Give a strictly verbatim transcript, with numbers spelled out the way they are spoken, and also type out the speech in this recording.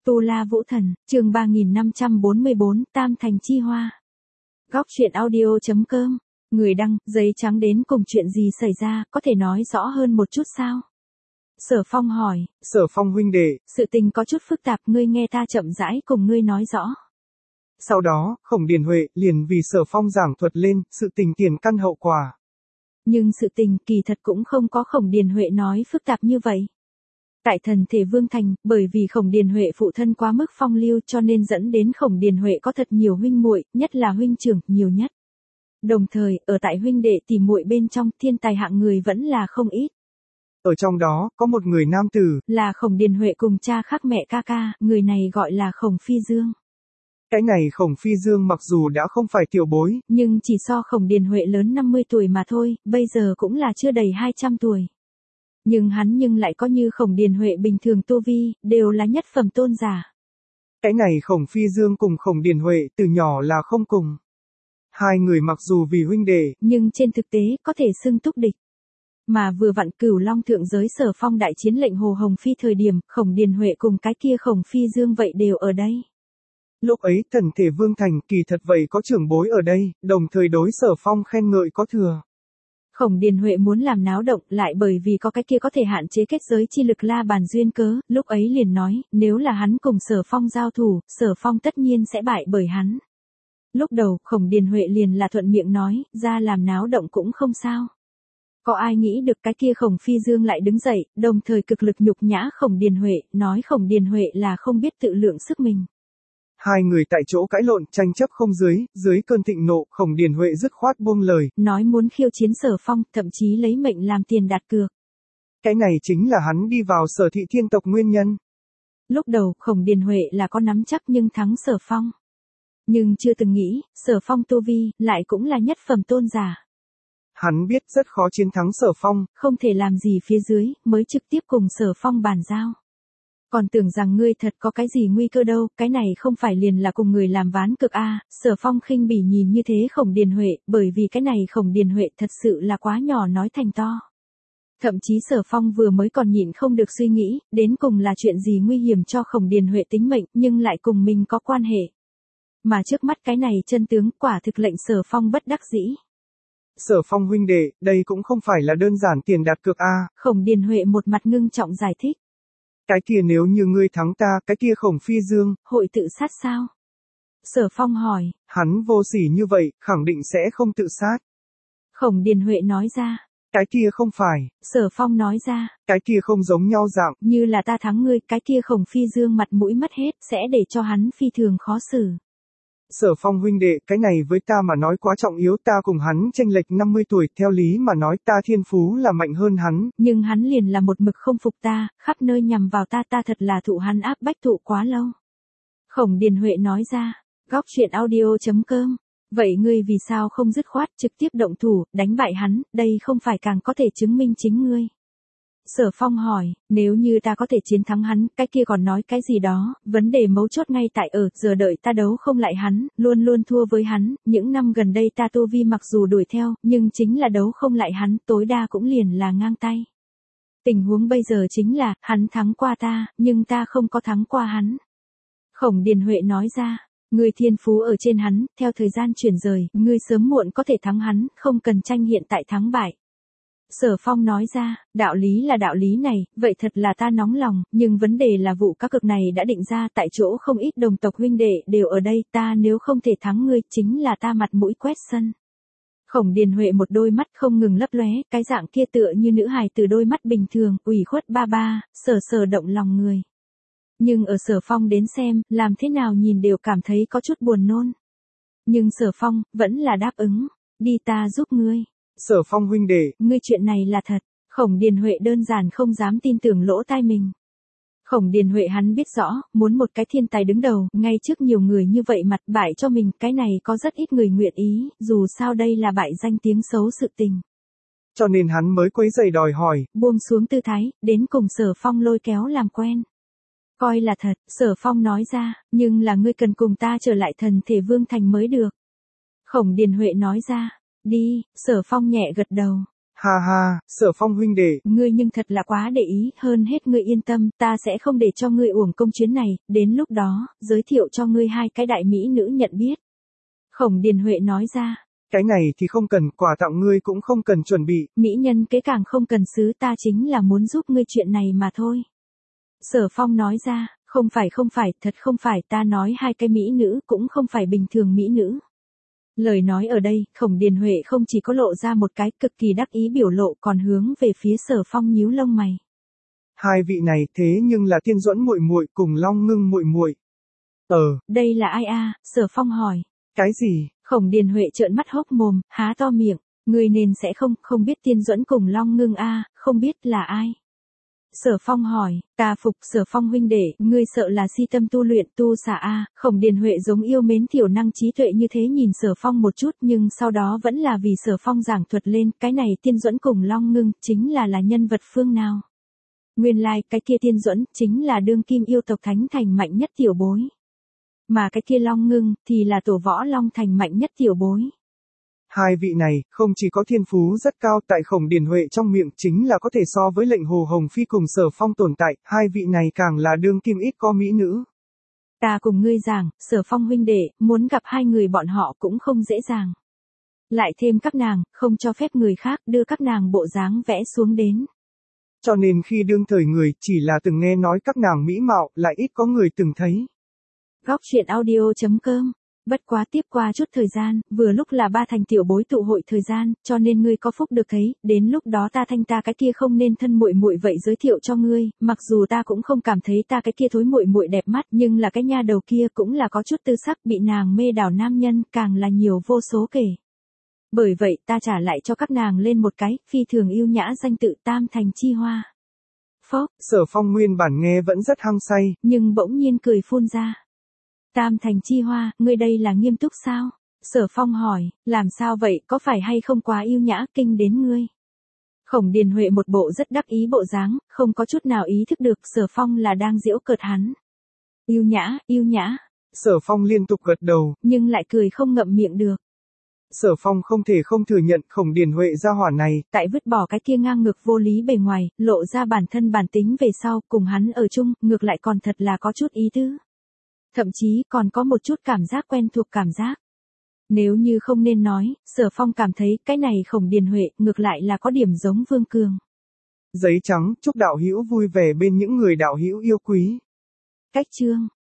Tu La Vũ Thần, chương ba nghìn năm trăm bốn mươi bốn, Tam Thành Chi Hoa. Góc truyện audio chấm com. Người đăng, giấy trắng đến cùng chuyện gì xảy ra, có thể nói rõ hơn một chút sao? Sở Phong hỏi. Sở Phong huynh đệ. Sự tình có chút phức tạp, ngươi nghe ta chậm rãi cùng ngươi nói rõ. Sau đó, Khổng Điền Huệ liền vì Sở Phong giảng thuật lên, sự tình tiền căn hậu quả. Nhưng sự tình kỳ thật cũng không có Khổng Điền Huệ nói phức tạp như vậy. Tại Thần Thể Vương Thành, bởi vì Khổng Điền Huệ phụ thân quá mức phong lưu cho nên dẫn đến Khổng Điền Huệ có thật nhiều huynh muội, nhất là huynh trưởng, nhiều nhất. Đồng thời, ở tại huynh đệ tỷ muội bên trong, thiên tài hạng người vẫn là không ít. Ở trong đó, có một người nam tử, là Khổng Điền Huệ cùng cha khác mẹ ca ca, người này gọi là Khổng Phi Dương. Cái này Khổng Phi Dương mặc dù đã không phải tiểu bối, nhưng chỉ so Khổng Điền Huệ lớn năm mươi tuổi mà thôi, bây giờ cũng là chưa đầy hai trăm tuổi. Nhưng hắn nhưng lại có như Khổng Điền Huệ bình thường tu vi, đều là nhất phẩm tôn giả. Cái này Khổng Phi Dương cùng Khổng Điền Huệ từ nhỏ là không cùng. Hai người mặc dù vì huynh đệ, nhưng trên thực tế có thể xưng túc địch. Mà vừa vặn Cửu Long thượng giới Sở Phong đại chiến lệnh Hồ Hồng Phi thời điểm, Khổng Điền Huệ cùng cái kia Khổng Phi Dương vậy đều ở đây. Lúc ấy Thần Thể Vương Thành kỳ thật vậy có trưởng bối ở đây, đồng thời đối Sở Phong khen ngợi có thừa. Khổng Điền Huệ muốn làm náo động lại bởi vì có cái kia có thể hạn chế kết giới chi lực la bàn duyên cớ, lúc ấy liền nói, nếu là hắn cùng Sở Phong giao thủ, Sở Phong tất nhiên sẽ bại bởi hắn. Lúc đầu, Khổng Điền Huệ liền là thuận miệng nói, ra làm náo động cũng không sao. Có ai nghĩ được cái kia Khổng Phi Dương lại đứng dậy, đồng thời cực lực nhục nhã Khổng Điền Huệ, nói Khổng Điền Huệ là không biết tự lượng sức mình. Hai người tại chỗ cãi lộn, tranh chấp không dưới, dưới cơn thịnh nộ, Khổng Điền Huệ dứt khoát buông lời, nói muốn khiêu chiến Sở Phong, thậm chí lấy mệnh làm tiền đặt cược. Cái này chính là hắn đi vào Sở Thị Thiên tộc nguyên nhân. Lúc đầu, Khổng Điền Huệ là có nắm chắc nhưng thắng Sở Phong. Nhưng chưa từng nghĩ, Sở Phong tu vi, lại cũng là nhất phẩm tôn giả. Hắn biết rất khó chiến thắng Sở Phong, không thể làm gì phía dưới, mới trực tiếp cùng Sở Phong bàn giao. Còn tưởng rằng ngươi thật có cái gì nguy cơ đâu, cái này không phải liền là cùng người làm ván cực a. Sở Phong khinh bỉ nhìn như thế Khổng Điền Huệ, bởi vì cái này Khổng Điền Huệ thật sự là quá nhỏ nói thành to. Thậm chí Sở Phong vừa mới còn nhịn không được suy nghĩ, đến cùng là chuyện gì nguy hiểm cho Khổng Điền Huệ tính mệnh, nhưng lại cùng mình có quan hệ. Mà trước mắt cái này chân tướng quả thực lệnh Sở Phong bất đắc dĩ. Sở Phong huynh đệ, đây cũng không phải là đơn giản tiền đặt cược a. Khổng Điền Huệ một mặt ngưng trọng giải thích. Cái kia nếu như ngươi thắng ta, cái kia Khổng Phi Dương, hội tự sát sao? Sở Phong hỏi. Hắn vô sỉ như vậy, khẳng định sẽ không tự sát. Khổng Điền Huệ nói ra. Cái kia không phải. Sở Phong nói ra. Cái kia không giống nhau dạng. Như là ta thắng ngươi, cái kia Khổng Phi Dương mặt mũi mất hết, sẽ để cho hắn phi thường khó xử. Sở Phong huynh đệ, cái này với ta mà nói quá trọng yếu, ta cùng hắn chênh lệch năm mươi tuổi, theo lý mà nói ta thiên phú là mạnh hơn hắn. Nhưng hắn liền là một mực không phục ta, khắp nơi nhằm vào ta, ta thật là thụ hắn áp bách thụ quá lâu. Khổng Điền Huệ nói ra. Góc truyện audio chấm com. Vậy ngươi vì sao không dứt khoát trực tiếp động thủ, đánh bại hắn, đây không phải càng có thể chứng minh chính ngươi. Sở Phong hỏi, nếu như ta có thể chiến thắng hắn, cái kia còn nói cái gì đó, vấn đề mấu chốt ngay tại ở, giờ đợi ta đấu không lại hắn, luôn luôn thua với hắn, những năm gần đây ta tu vi mặc dù đuổi theo, nhưng chính là đấu không lại hắn, tối đa cũng liền là ngang tay. Tình huống bây giờ chính là, hắn thắng qua ta, nhưng ta không có thắng qua hắn. Khổng Điền Huệ nói ra, ngươi thiên phú ở trên hắn, theo thời gian chuyển rời, ngươi sớm muộn có thể thắng hắn, không cần tranh hiện tại thắng bại. Sở Phong nói ra, đạo lý là đạo lý này, vậy thật là ta nóng lòng, nhưng vấn đề là vụ cá cược này đã định ra tại chỗ không ít đồng tộc huynh đệ đều ở đây, ta nếu không thể thắng ngươi, chính là ta mặt mũi quét sân. Khổng Điền Huệ một đôi mắt không ngừng lấp lóe, cái dạng kia tựa như nữ hài từ đôi mắt bình thường, ủy khuất ba ba, sờ sờ động lòng người. Nhưng ở Sở Phong đến xem, làm thế nào nhìn đều cảm thấy có chút buồn nôn. Nhưng Sở Phong, vẫn là đáp ứng, đi ta giúp ngươi. Sở Phong huynh đệ, ngươi chuyện này là thật. Khổng Điền Huệ đơn giản không dám tin tưởng lỗ tai mình. Khổng Điền Huệ hắn biết rõ, muốn một cái thiên tài đứng đầu, ngay trước nhiều người như vậy mặt bại cho mình, cái này có rất ít người nguyện ý, dù sao đây là bại danh tiếng xấu sự tình. Cho nên hắn mới quấy giày đòi hỏi, buông xuống tư thái, đến cùng Sở Phong lôi kéo làm quen. Coi là thật, Sở Phong nói ra, nhưng là ngươi cần cùng ta trở lại Thần Thể Vương Thành mới được. Khổng Điền Huệ nói ra. Đi, Sở Phong nhẹ gật đầu. Ha ha, Sở Phong huynh đệ. Ngươi nhưng thật là quá để ý, hơn hết ngươi yên tâm, ta sẽ không để cho ngươi uổng công chuyến này, đến lúc đó, giới thiệu cho ngươi hai cái đại mỹ nữ nhận biết. Khổng Điền Huệ nói ra. Cái này thì không cần, quà tặng ngươi cũng không cần chuẩn bị. Mỹ nhân kế càng không cần xứ, ta chính là muốn giúp ngươi chuyện này mà thôi. Sở Phong nói ra, không phải không phải, thật không phải, ta nói hai cái mỹ nữ cũng không phải bình thường mỹ nữ. Lời nói ở đây, Khổng Điền Huệ không chỉ có lộ ra một cái cực kỳ đắc ý biểu lộ còn hướng về phía Sở Phong nhíu lông mày. Hai vị này thế nhưng là Tiên Duẫn muội muội cùng Long Ngưng muội muội. Ờ. Đây là ai a? Sở Phong hỏi. Cái gì? Khổng Điền Huệ trợn mắt hốc mồm, há to miệng, người nên sẽ không, không biết Tiên Duẫn cùng Long Ngưng a, không biết là ai. Sở Phong hỏi, ta phục Sở Phong huynh đệ, ngươi sợ là si tâm tu luyện tu xà a? Khổng Điền Huệ giống yêu mến thiểu năng trí tuệ như thế nhìn Sở Phong một chút nhưng sau đó vẫn là vì Sở Phong giảng thuật lên, cái này Tiên Duẫn cùng Long Ngưng chính là là nhân vật phương nào. Nguyên lai like, cái kia Tiên Duẫn chính là đương kim yêu tộc Thánh Thành mạnh nhất tiểu bối. Mà cái kia Long Ngưng thì là tổ võ Long Thành mạnh nhất tiểu bối. Hai vị này, không chỉ có thiên phú rất cao tại Khổng Điền Huệ trong miệng chính là có thể so với lệnh Hồ Hồng Phi cùng Sở Phong tồn tại, hai vị này càng là đương kim ít có mỹ nữ. Ta cùng ngươi giảng, Sở Phong huynh đệ, muốn gặp hai người bọn họ cũng không dễ dàng. Lại thêm các nàng, không cho phép người khác đưa các nàng bộ dáng vẽ xuống đến. Cho nên khi đương thời người chỉ là từng nghe nói các nàng mỹ mạo, lại ít có người từng thấy. Góc truyện audio chấm com. Bất quá tiếp qua chút thời gian, vừa lúc là ba thành tiểu bối tụ hội thời gian, cho nên ngươi có phúc được thấy, đến lúc đó ta thanh ta cái kia không nên thân muội muội vậy giới thiệu cho ngươi, mặc dù ta cũng không cảm thấy ta cái kia thối muội muội đẹp mắt, nhưng là cái nha đầu kia cũng là có chút tư sắc, bị nàng mê đảo nam nhân, càng là nhiều vô số kể. Bởi vậy, ta trả lại cho các nàng lên một cái, phi thường yêu nhã danh tự Tam Thành Chi Hoa. Phốc, Sở Phong nguyên bản nghe vẫn rất hăng say, nhưng bỗng nhiên cười phun ra. Tam Thành Chi Hoa, ngươi đây là nghiêm túc sao? Sở Phong hỏi, làm sao vậy, có phải hay không quá yêu nhã kinh đến ngươi? Khổng Điền Huệ một bộ rất đắc ý bộ dáng, không có chút nào ý thức được Sở Phong là đang giễu cợt hắn. Yêu nhã, yêu nhã. Sở Phong liên tục gật đầu, nhưng lại cười không ngậm miệng được. Sở Phong không thể không thừa nhận Khổng Điền Huệ gia hỏa này, tại vứt bỏ cái kia ngang ngược vô lý bề ngoài, lộ ra bản thân bản tính về sau, cùng hắn ở chung, ngược lại còn thật là có chút ý tứ. Thậm chí còn có một chút cảm giác quen thuộc cảm giác. Nếu như không nên nói, Sở Phong cảm thấy cái này Khổng Điền Huệ ngược lại là có điểm giống Vương Cường. Giấy trắng, chúc đạo hữu vui vẻ bên những người đạo hữu yêu quý. Cách chương